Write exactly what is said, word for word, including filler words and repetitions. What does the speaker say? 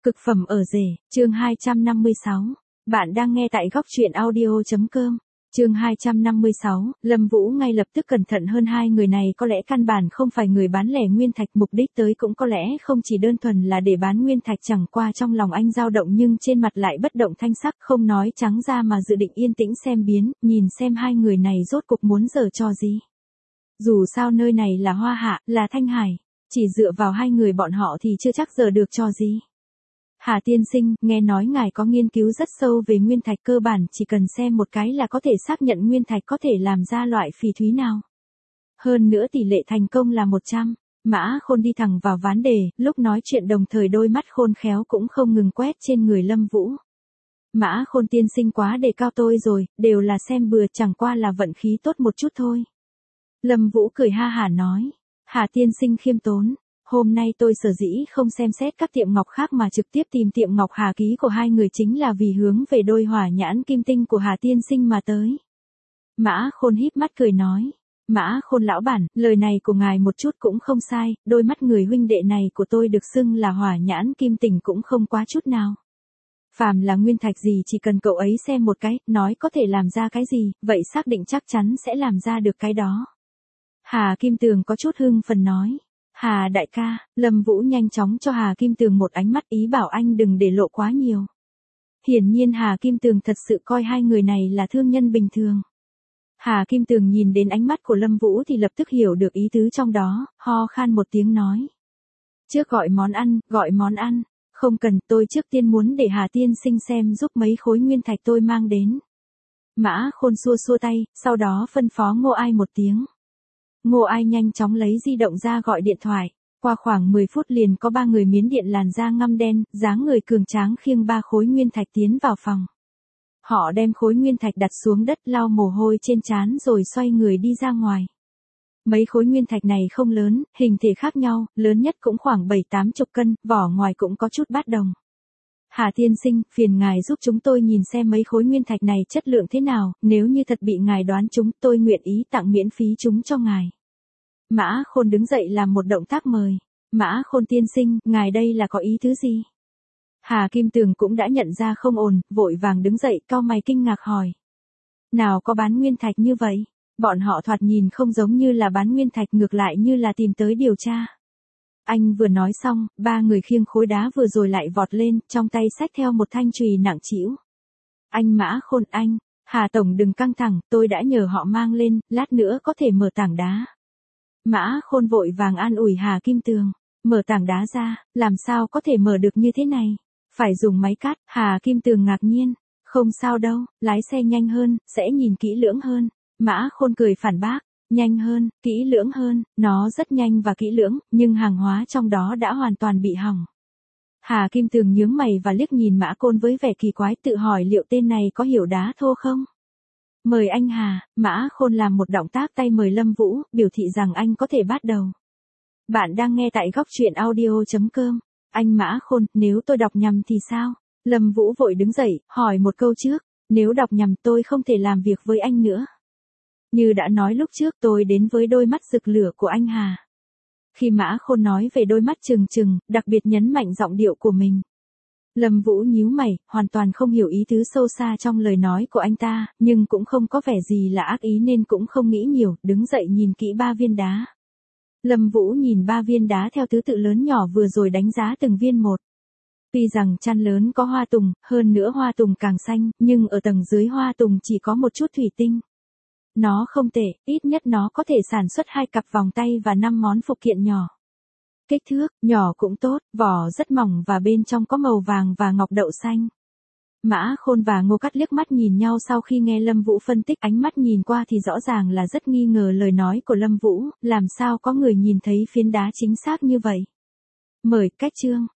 Cực phẩm ở rể, chương hai trăm năm mươi sáu. Bạn đang nghe tại góc truyện audio.com. Chương hai trăm năm mươi sáu, Lâm Vũ ngay lập tức cẩn thận hơn. Hai người này có lẽ căn bản không phải người bán lẻ nguyên thạch, mục đích tới cũng có lẽ không chỉ đơn thuần là để bán nguyên thạch, chẳng qua trong lòng anh dao động nhưng trên mặt lại bất động thanh sắc, không nói trắng ra mà dự định yên tĩnh xem biến, nhìn xem hai người này rốt cục muốn giở trò gì. Dù sao nơi này là Hoa Hạ, là Thanh Hải, chỉ dựa vào hai người bọn họ thì chưa chắc giở được trò gì. Hà tiên sinh, nghe nói ngài có nghiên cứu rất sâu về nguyên thạch, cơ bản chỉ cần xem một cái là có thể xác nhận nguyên thạch có thể làm ra loại phỉ thúy nào. Hơn nữa tỷ lệ thành công là một trăm. Mã Khôn đi thẳng vào vấn đề, lúc nói chuyện đồng thời đôi mắt khôn khéo cũng không ngừng quét trên người Lâm Vũ. Mã Khôn tiên sinh quá đề cao tôi rồi, đều là xem bừa, chẳng qua là vận khí tốt một chút thôi. Lâm Vũ cười ha hả nói. Hà tiên sinh khiêm tốn. Hôm nay tôi sở dĩ không xem xét các tiệm ngọc khác mà trực tiếp tìm tiệm ngọc Hà ký của hai người chính là vì hướng về đôi hỏa nhãn kim tinh của Hà tiên sinh mà tới. Mã Khôn híp mắt cười nói. Mã Khôn lão bản, lời này của ngài một chút cũng không sai, đôi mắt người huynh đệ này của tôi được xưng là hỏa nhãn kim tinh cũng không quá chút nào. Phàm là nguyên thạch gì chỉ cần cậu ấy xem một cái, nói có thể làm ra cái gì, vậy xác định chắc chắn sẽ làm ra được cái đó. Hà Kim Tường có chút hưng phấn nói. Hà đại ca, Lâm Vũ nhanh chóng cho Hà Kim Tường một ánh mắt, ý bảo anh đừng để lộ quá nhiều. Hiển nhiên Hà Kim Tường thật sự coi hai người này là thương nhân bình thường. Hà Kim Tường nhìn đến ánh mắt của Lâm Vũ thì lập tức hiểu được ý tứ trong đó, ho khan một tiếng nói. Trước gọi món ăn, gọi món ăn, không cần, tôi trước tiên muốn để Hà tiên sinh xem giúp mấy khối nguyên thạch tôi mang đến. Mã Khôn xua xua tay, sau đó phân phó Ngô Ai một tiếng. Ngô Ai nhanh chóng lấy di động ra gọi điện thoại, qua khoảng mười phút liền có ba người Miến Điện làn da ngăm đen, dáng người cường tráng khiêng ba khối nguyên thạch tiến vào phòng. Họ đem khối nguyên thạch đặt xuống đất, lau mồ hôi trên trán rồi xoay người đi ra ngoài. Mấy khối nguyên thạch này không lớn, hình thể khác nhau, lớn nhất cũng khoảng bảy tám chục cân, vỏ ngoài cũng có chút bát đồng. Hà tiên sinh, phiền ngài giúp chúng tôi nhìn xem mấy khối nguyên thạch này chất lượng thế nào, nếu như thật bị ngài đoán chúng, tôi nguyện ý tặng miễn phí chúng cho ngài. Mã Khôn đứng dậy làm một động tác mời. Mã Khôn tiên sinh, ngài đây là có ý thứ gì? Hà Kim Tường cũng đã nhận ra không ổn, vội vàng đứng dậy, cau mày kinh ngạc hỏi. Nào có bán nguyên thạch như vậy? Bọn họ thoạt nhìn không giống như là bán nguyên thạch, ngược lại như là tìm tới điều tra. Anh vừa nói xong, ba người khiêng khối đá vừa rồi lại vọt lên, trong tay xách theo một thanh chùy nặng trĩu. Anh Mã Khôn, anh, Hà tổng đừng căng thẳng, tôi đã nhờ họ mang lên, lát nữa có thể mở tảng đá. Mã Khôn vội vàng an ủi Hà Kim Tường. Mở tảng đá ra, làm sao có thể mở được như thế này? Phải dùng máy cắt. Hà Kim Tường ngạc nhiên. Không sao đâu, lái xe nhanh hơn, sẽ nhìn kỹ lưỡng hơn. Mã Khôn cười phản bác. Nhanh hơn, kỹ lưỡng hơn, nó rất nhanh và kỹ lưỡng, nhưng hàng hóa trong đó đã hoàn toàn bị hỏng. Hà Kim Tường nhướng mày và liếc nhìn Mã Khôn với vẻ kỳ quái, tự hỏi liệu tên này có hiểu đá thô không? Mời anh Hà. Mã Khôn làm một động tác tay mời Lâm Vũ, biểu thị rằng anh có thể bắt đầu. Bạn đang nghe tại góc truyện audio.com. Anh Mã Khôn, nếu tôi đọc nhầm thì sao? Lâm Vũ vội đứng dậy, hỏi một câu trước. Nếu đọc nhầm tôi không thể làm việc với anh nữa. Như đã nói lúc trước, tôi đến với đôi mắt rực lửa của anh Hà. Khi Mã Khôn nói về đôi mắt trừng trừng, đặc biệt nhấn mạnh giọng điệu của mình. Lâm Vũ nhíu mày, hoàn toàn không hiểu ý tứ sâu xa trong lời nói của anh ta, nhưng cũng không có vẻ gì là ác ý nên cũng không nghĩ nhiều, đứng dậy nhìn kỹ ba viên đá. Lâm Vũ nhìn ba viên đá theo thứ tự lớn nhỏ vừa rồi đánh giá từng viên một. Tuy rằng chăn lớn có hoa tùng, hơn nữa hoa tùng càng xanh, nhưng ở tầng dưới hoa tùng chỉ có một chút thủy tinh. Nó không tệ, ít nhất nó có thể sản xuất hai cặp vòng tay và năm món phụ kiện nhỏ. Kích thước, nhỏ cũng tốt, vỏ rất mỏng và bên trong có màu vàng và ngọc đậu xanh. Mã Khôn và Ngô Cát liếc mắt nhìn nhau sau khi nghe Lâm Vũ phân tích, ánh mắt nhìn qua thì rõ ràng là rất nghi ngờ lời nói của Lâm Vũ, làm sao có người nhìn thấy phiến đá chính xác như vậy. Mời, cách chương.